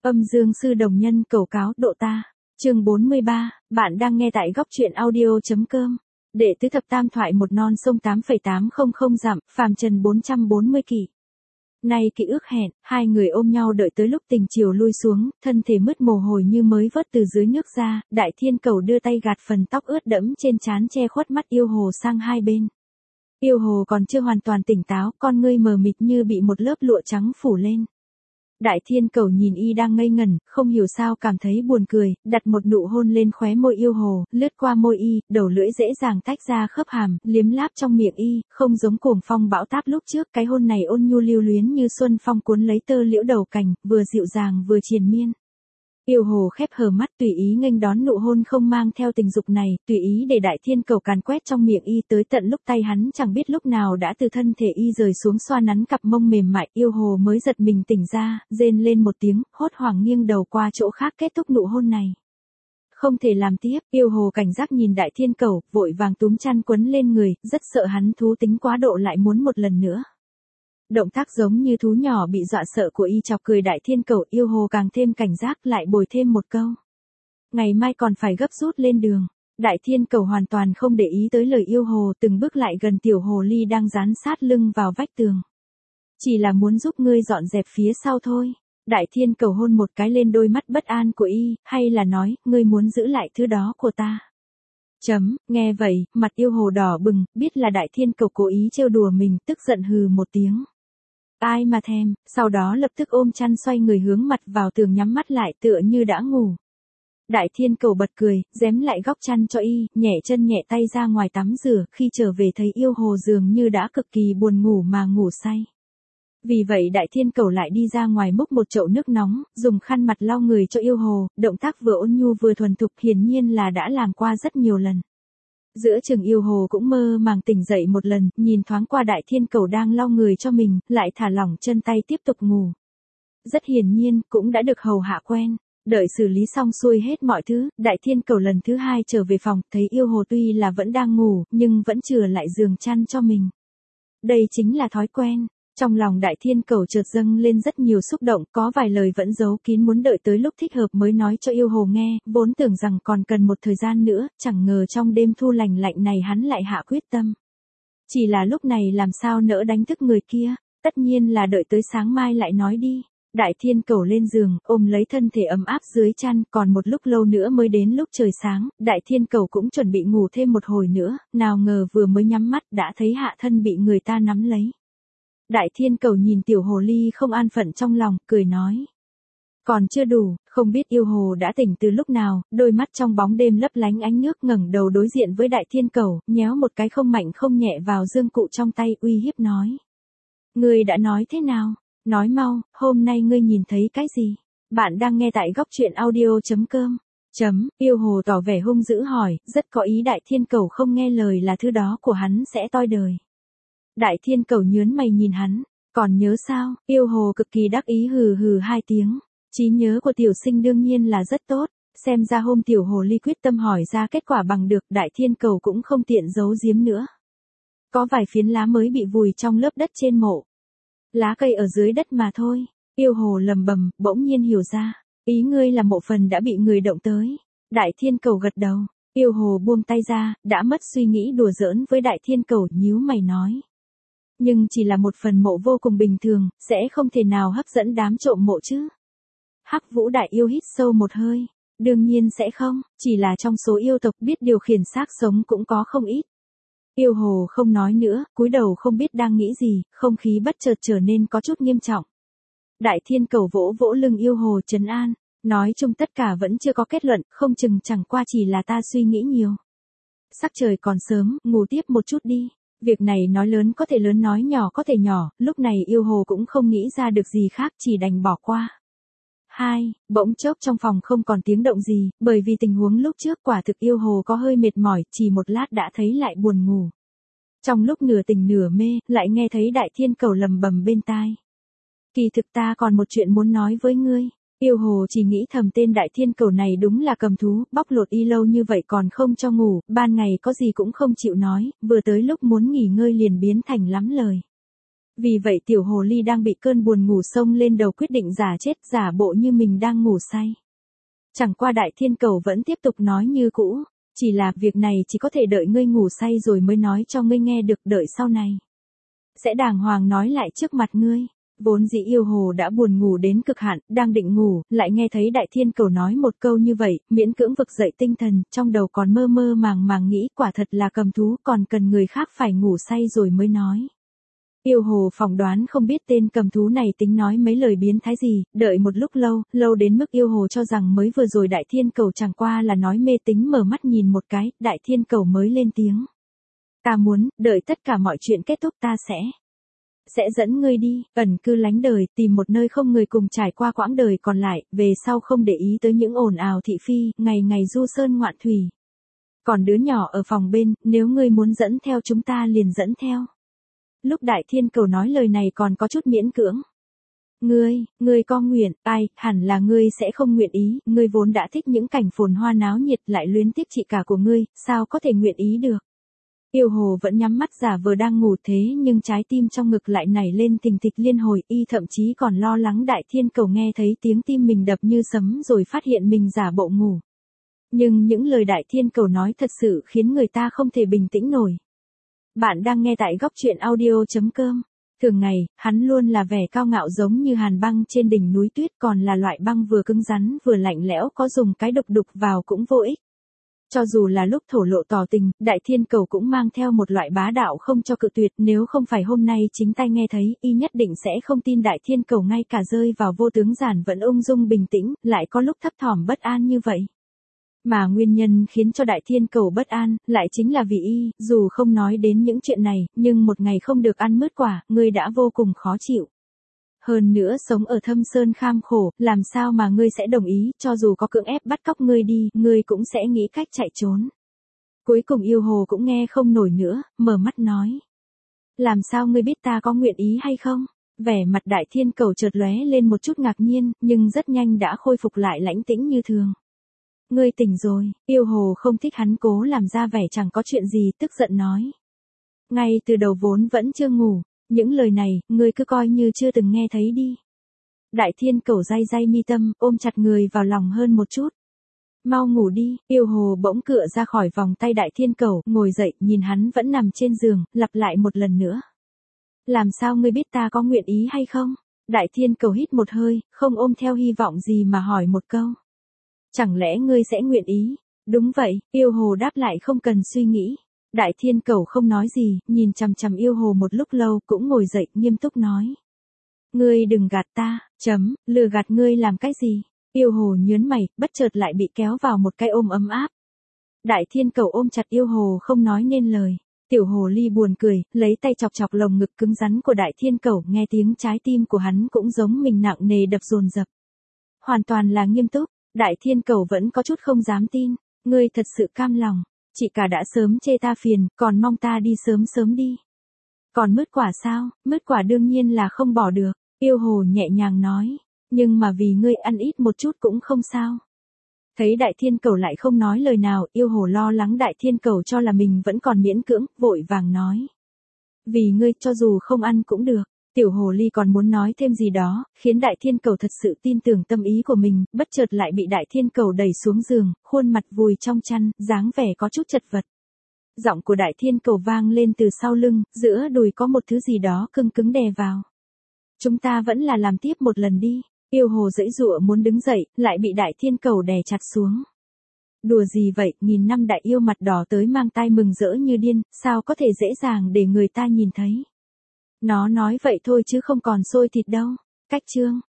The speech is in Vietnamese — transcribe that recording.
Âm dương sư đồng nhân cầu cáo độ ta. Chương 43, bạn đang nghe tại góc truyện audio.com. Đệ tứ thập tam thoại một non sông 8,800 dặm, phàm trần 440 kỷ. Nay kỷ ước hẹn, hai người ôm nhau đợi tới lúc tình chiều lui xuống, thân thể mứt mồ hôi như mới vớt từ dưới nước ra, Đại Thiên Cầu đưa tay gạt phần tóc ướt đẫm trên trán che khuất mắt yêu hồ sang hai bên. Yêu hồ còn chưa hoàn toàn tỉnh táo, con ngươi mờ mịt như bị một lớp lụa trắng phủ lên. Đại Thiên Cầu nhìn y đang ngây ngẩn, không hiểu sao cảm thấy buồn cười, đặt một nụ hôn lên khóe môi yêu hồ, lướt qua môi y, đầu lưỡi dễ dàng tách ra khớp hàm, liếm láp trong miệng y, không giống cuồng phong bão táp lúc trước, cái hôn này ôn nhu lưu luyến như xuân phong cuốn lấy tơ liễu đầu cành, vừa dịu dàng vừa triền miên. Yêu hồ khép hờ mắt tùy ý nghênh đón nụ hôn không mang theo tình dục này, tùy ý để Đại Thiên Cầu càn quét trong miệng y tới tận lúc tay hắn chẳng biết lúc nào đã từ thân thể y rời xuống xoa nắn cặp mông mềm mại, yêu hồ mới giật mình tỉnh ra, rên lên một tiếng, hốt hoảng nghiêng đầu qua chỗ khác kết thúc nụ hôn này. Không thể làm tiếp, yêu hồ cảnh giác nhìn Đại Thiên Cầu, vội vàng túm chăn quấn lên người, rất sợ hắn thú tính quá độ lại muốn một lần nữa. Động tác giống như thú nhỏ bị dọa sợ của y chọc cười Đại Thiên Cầu, yêu hồ càng thêm cảnh giác lại bồi thêm một câu. Ngày mai còn phải gấp rút lên đường. Đại Thiên Cầu hoàn toàn không để ý tới lời yêu hồ, từng bước lại gần tiểu hồ ly đang dán sát lưng vào vách tường. Chỉ là muốn giúp ngươi dọn dẹp phía sau thôi. Đại Thiên Cầu hôn một cái lên đôi mắt bất an của y, hay là nói, ngươi muốn giữ lại thứ đó của ta. Nghe vậy, mặt yêu hồ đỏ bừng, biết là Đại Thiên Cầu cố ý trêu đùa mình, tức giận hừ một tiếng. Ai mà thèm, sau đó lập tức ôm chăn xoay người hướng mặt vào tường nhắm mắt lại tựa như đã ngủ. Đại Thiên Cầu bật cười, dém lại góc chăn cho y, nhẹ chân nhẹ tay ra ngoài tắm rửa, khi trở về thấy yêu hồ dường như đã cực kỳ buồn ngủ mà ngủ say. Vì vậy Đại Thiên Cầu lại đi ra ngoài múc một chậu nước nóng, dùng khăn mặt lau người cho yêu hồ, động tác vừa ôn nhu vừa thuần thục hiển nhiên là đã làm qua rất nhiều lần. Giữa chừng yêu hồ cũng mơ màng tỉnh dậy một lần, nhìn thoáng qua Đại Thiên Cầu đang lau người cho mình, lại thả lỏng chân tay tiếp tục ngủ. Rất hiển nhiên, cũng đã được hầu hạ quen. Đợi xử lý xong xuôi hết mọi thứ, Đại Thiên Cầu lần thứ hai trở về phòng, thấy yêu hồ tuy là vẫn đang ngủ, nhưng vẫn chừa lại giường chăn cho mình. Đây chính là thói quen. Trong lòng Đại Thiên Cầu chợt dâng lên rất nhiều xúc động, có vài lời vẫn giấu kín muốn đợi tới lúc thích hợp mới nói cho yêu hồ nghe, vốn tưởng rằng còn cần một thời gian nữa, chẳng ngờ trong đêm thu lành lạnh này hắn lại hạ quyết tâm. Chỉ là lúc này làm sao nỡ đánh thức người kia, tất nhiên là đợi tới sáng mai lại nói đi. Đại Thiên Cầu lên giường, ôm lấy thân thể ấm áp dưới chăn, còn một lúc lâu nữa mới đến lúc trời sáng, Đại Thiên Cầu cũng chuẩn bị ngủ thêm một hồi nữa, nào ngờ vừa mới nhắm mắt đã thấy hạ thân bị người ta nắm lấy. Đại Thiên Cầu nhìn tiểu hồ ly không an phận trong lòng, cười nói. Còn chưa đủ, không biết yêu hồ đã tỉnh từ lúc nào, đôi mắt trong bóng đêm lấp lánh ánh nước ngẩng đầu đối diện với Đại Thiên Cầu, nhéo một cái không mạnh không nhẹ vào dương cụ trong tay uy hiếp nói. Ngươi đã nói thế nào? Nói mau, hôm nay ngươi nhìn thấy cái gì? Bạn đang nghe tại góc truyện audio.com. Yêu hồ tỏ vẻ hung dữ hỏi, rất có ý Đại Thiên Cầu không nghe lời là thứ đó của hắn sẽ toi đời. Đại Thiên Cầu nhớn mày nhìn hắn, còn nhớ sao? Yêu hồ cực kỳ đắc ý hừ hừ hai tiếng. Trí nhớ của tiểu sinh đương nhiên là rất tốt, xem ra hôm tiểu hồ ly quyết tâm hỏi ra kết quả bằng được, Đại Thiên Cầu cũng không tiện giấu giếm nữa. Có vài phiến lá mới bị vùi trong lớp đất trên mộ. Lá cây ở dưới đất mà thôi. Yêu hồ lầm bầm, bỗng nhiên hiểu ra, ý ngươi là mộ phần đã bị người động tới. Đại Thiên Cầu gật đầu, yêu hồ buông tay ra, đã mất suy nghĩ đùa giỡn với Đại Thiên Cầu, nhíu mày nói. Nhưng chỉ là một phần mộ vô cùng bình thường, sẽ không thể nào hấp dẫn đám trộm mộ chứ. Hắc Vũ Đại Yêu hít sâu một hơi. Đương nhiên sẽ không, chỉ là trong số yêu tộc biết điều khiển xác sống cũng có không ít. Yêu hồ không nói nữa, cúi đầu không biết đang nghĩ gì, không khí bất chợt trở nên có chút nghiêm trọng. Đại Thiên Cầu vỗ vỗ lưng yêu hồ trấn an, nói chung tất cả vẫn chưa có kết luận, không chừng chẳng qua chỉ là ta suy nghĩ nhiều. Sắc trời còn sớm, ngủ tiếp một chút đi. Việc này nói lớn có thể lớn nói nhỏ có thể nhỏ, lúc này yêu hồ cũng không nghĩ ra được gì khác chỉ đành bỏ qua. Bỗng chốc trong phòng không còn tiếng động gì, bởi vì tình huống lúc trước quả thực yêu hồ có hơi mệt mỏi, chỉ một lát đã thấy lại buồn ngủ. Trong lúc nửa tỉnh nửa mê, lại nghe thấy Đại Thiên Cầu lầm bầm bên tai. Kỳ thực ta còn một chuyện muốn nói với ngươi. Yêu hồ chỉ nghĩ thầm tên Đại Thiên Cầu này đúng là cầm thú, bóc lột y lâu như vậy còn không cho ngủ, ban ngày có gì cũng không chịu nói, vừa tới lúc muốn nghỉ ngơi liền biến thành lắm lời. Vì vậy tiểu hồ ly đang bị cơn buồn ngủ xông lên đầu quyết định giả chết giả bộ như mình đang ngủ say. Chẳng qua Đại Thiên Cầu vẫn tiếp tục nói như cũ, chỉ là việc này chỉ có thể đợi ngươi ngủ say rồi mới nói cho ngươi nghe được, đợi sau này sẽ đàng hoàng nói lại trước mặt ngươi. Vốn dĩ yêu hồ đã buồn ngủ đến cực hạn, đang định ngủ, lại nghe thấy Đại Thiên Cầu nói một câu như vậy, miễn cưỡng vực dậy tinh thần, trong đầu còn mơ mơ màng nghĩ quả thật là cầm thú còn cần người khác phải ngủ say rồi mới nói. Yêu hồ phỏng đoán không biết tên cầm thú này tính nói mấy lời biến thái gì, đợi một lúc lâu đến mức yêu hồ cho rằng mới vừa rồi Đại Thiên Cầu chẳng qua là nói mê tín, mở mắt nhìn một cái, Đại Thiên Cầu mới lên tiếng. Ta muốn, đợi tất cả mọi chuyện kết thúc ta sẽ dẫn ngươi đi, ẩn cư lánh đời, tìm một nơi không người cùng trải qua quãng đời còn lại, về sau không để ý tới những ồn ào thị phi, ngày ngày du sơn ngoạn thủy. Còn đứa nhỏ ở phòng bên, nếu ngươi muốn dẫn theo chúng ta liền dẫn theo. Lúc Đại Thiên Cầu nói lời này còn có chút miễn cưỡng. Ngươi có nguyện, ai, hẳn là ngươi sẽ không nguyện ý, ngươi vốn đã thích những cảnh phồn hoa náo nhiệt lại luyến tiếc chị cả của ngươi, sao có thể nguyện ý được. Yêu hồ vẫn nhắm mắt giả vờ đang ngủ thế nhưng trái tim trong ngực lại nảy lên tình thịch liên hồi, y thậm chí còn lo lắng Đại Thiên Cầu nghe thấy tiếng tim mình đập như sấm rồi phát hiện mình giả bộ ngủ. Nhưng những lời Đại Thiên Cầu nói thật sự khiến người ta không thể bình tĩnh nổi. Bạn đang nghe tại góc truyện audio.com. Thường ngày, hắn luôn là vẻ cao ngạo giống như hàn băng trên đỉnh núi tuyết, còn là loại băng vừa cứng rắn vừa lạnh lẽo, có dùng cái đục vào cũng vô ích. Cho dù là lúc thổ lộ tỏ tình, Đại Thiên Cầu cũng mang theo một loại bá đạo không cho cự tuyệt, nếu không phải hôm nay chính tay nghe thấy, y nhất định sẽ không tin Đại Thiên Cầu ngay cả rơi vào vô tướng giản vẫn ung dung bình tĩnh, lại có lúc thấp thỏm bất an như vậy. Mà nguyên nhân khiến cho Đại Thiên Cầu bất an, lại chính là vì y, dù không nói đến những chuyện này, nhưng một ngày không được ăn mứt quả, ngươi đã vô cùng khó chịu. Hơn nữa sống ở thâm sơn kham khổ, làm sao mà ngươi sẽ đồng ý, cho dù có cưỡng ép bắt cóc ngươi đi, ngươi cũng sẽ nghĩ cách chạy trốn. Cuối cùng yêu hồ cũng nghe không nổi nữa, mở mắt nói. Làm sao ngươi biết ta có nguyện ý hay không? Vẻ mặt Đại Thiên Cầu chợt lóe lên một chút ngạc nhiên, nhưng rất nhanh đã khôi phục lại lãnh tĩnh như thường. Ngươi tỉnh rồi, yêu hồ không thích hắn cố làm ra vẻ chẳng có chuyện gì, tức giận nói. Ngay từ đầu vốn vẫn chưa ngủ, những lời này, ngươi cứ coi như chưa từng nghe thấy đi. Đại Thiên Cầu day mi tâm, ôm chặt người vào lòng hơn một chút. Mau ngủ đi, yêu hồ bỗng cựa ra khỏi vòng tay Đại Thiên Cầu, ngồi dậy, nhìn hắn vẫn nằm trên giường, lặp lại một lần nữa. Làm sao ngươi biết ta có nguyện ý hay không? Đại Thiên Cầu hít một hơi, không ôm theo hy vọng gì mà hỏi một câu. Chẳng lẽ ngươi sẽ nguyện ý? Đúng vậy, yêu hồ đáp lại không cần suy nghĩ. Đại Thiên Cầu không nói gì, nhìn chằm chằm yêu hồ một lúc lâu, cũng ngồi dậy, nghiêm túc nói. Ngươi đừng gạt ta, lừa gạt ngươi làm cái gì? Yêu hồ nhớn mày, bất chợt lại bị kéo vào một cái ôm ấm áp. Đại Thiên Cầu ôm chặt yêu hồ không nói nên lời. Tiểu hồ ly buồn cười, lấy tay chọc lồng ngực cứng rắn của Đại Thiên Cầu, nghe tiếng trái tim của hắn cũng giống mình nặng nề đập dồn dập. Hoàn toàn là nghiêm túc, Đại Thiên Cầu vẫn có chút không dám tin. Ngươi thật sự cam lòng. Chị cả đã sớm chê ta phiền, còn mong ta đi sớm đi. Còn mứt quả sao? Mứt quả đương nhiên là không bỏ được. Yêu hồ nhẹ nhàng nói. Nhưng mà vì ngươi ăn ít một chút cũng không sao. Thấy Đại Thiên Cầu lại không nói lời nào, yêu hồ lo lắng Đại Thiên Cầu cho là mình vẫn còn miễn cưỡng, vội vàng nói. Vì ngươi cho dù không ăn cũng được. Tiểu hồ ly còn muốn nói thêm gì đó, khiến Đại Thiên Cầu thật sự tin tưởng tâm ý của mình, bất chợt lại bị Đại Thiên Cầu đẩy xuống giường, khuôn mặt vùi trong chăn, dáng vẻ có chút chật vật. Giọng của Đại Thiên Cầu vang lên từ sau lưng, giữa đùi có một thứ gì đó cứng đè vào. Chúng ta vẫn là làm tiếp một lần đi. Yêu hồ giãy giụa muốn đứng dậy, lại bị Đại Thiên Cầu đè chặt xuống. Đùa gì vậy, nghìn năm đại yêu mặt đỏ tới mang tai mừng rỡ như điên, sao có thể dễ dàng để người ta nhìn thấy. Nó nói vậy thôi chứ không còn sôi thịt đâu. Cách chương